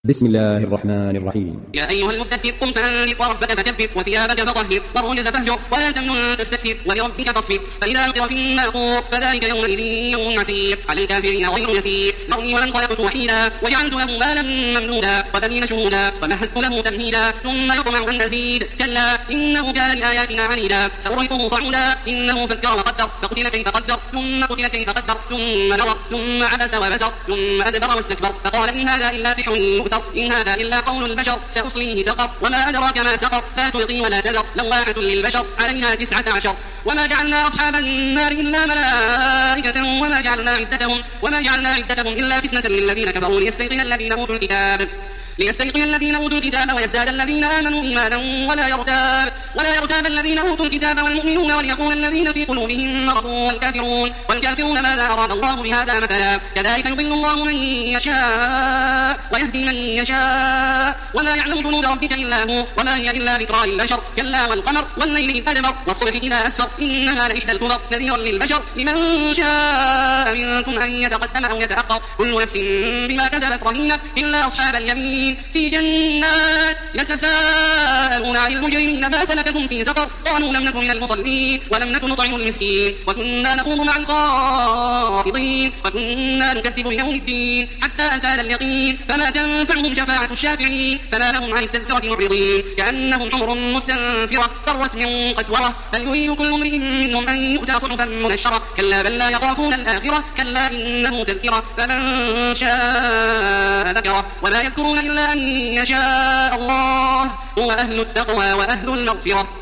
بسم الله الرحمن الرحيم. يا أيها المدثر قم فأنذر وربك فكبر وثيابك فطهر والرجز فاهجر ولا تمنن تستكثر ولربك فاصبر فإذا نقر في الناقور فذلك يومئذ يوم عسير على الكافرين غير يسير ذرني ومن خلقت وحيدا وجعلت له مالا ممدودا وبنين شهودا ومهدت له تمهيدا ثم يطمع أن أزيد كلا إنه كان لآياتنا عنيدا سأرهقه صعودا إنه فكر وقدر فقتل كيف قدر ثم قتل كيف قدر ثم نظر ثم عبس وبسر ثم أدبر واستكبر فقال إن هذا إلا سحر يؤثر إن هذا إلا قول البشر سأصليه سقر وما أدراك ما سقر لا تلقي ولا تذر لواحة للبشر عليها 19 وما جعلنا أصحاب النار إلا ملائكة وما جعلنا عدتهم إلا فتنة للذين كفروا ليستيقن الذين أوتوا الكتاب ويزداد الذين آمنوا إيمانا ولا يرتاب الذين أوتوا الكتاب والمؤمنون وليقول الذين في قلوبهم مرض والكافرون ماذا أراد الله بهذا مثلا كذلك يضل الله من يشاء ويهدي من يشاء وما يعلم جنود ربك إلا هو وما هي إلا ذكرى للبشر كلا والقمر والليل إذ أدبر والصبح إذا أسفر إنها لإحدى الكبر نذيرا للبشر لمن شاء منكم أن يتقدم أو يتأخر كل نفس بما كسبت رهينة إلا أصحاب اليمين في جنات يتساءلون عن المجرمين ما سلككم في سقر قالوا لم نكن من المصلين ولم نكن نطعم المسكين وكنا نخوض مع الخائضين وكنا نكذب بيوم الدين حتى أتانا اليقين فما تنفعهم شفاعة الشافعين فما لهم عن التذكرة معرضين كأنهم حمر مستنفرة فرت من قسورة بل يريد كل امرئ منهم أن يؤتى صحفا منشرة كلا بل لا يخافون الآخرة كلا إنه تذكرة فمن شاء ذكره وما يذكرون إلا أن يشاء الله هو أهل التقوى وأهل المغفرة.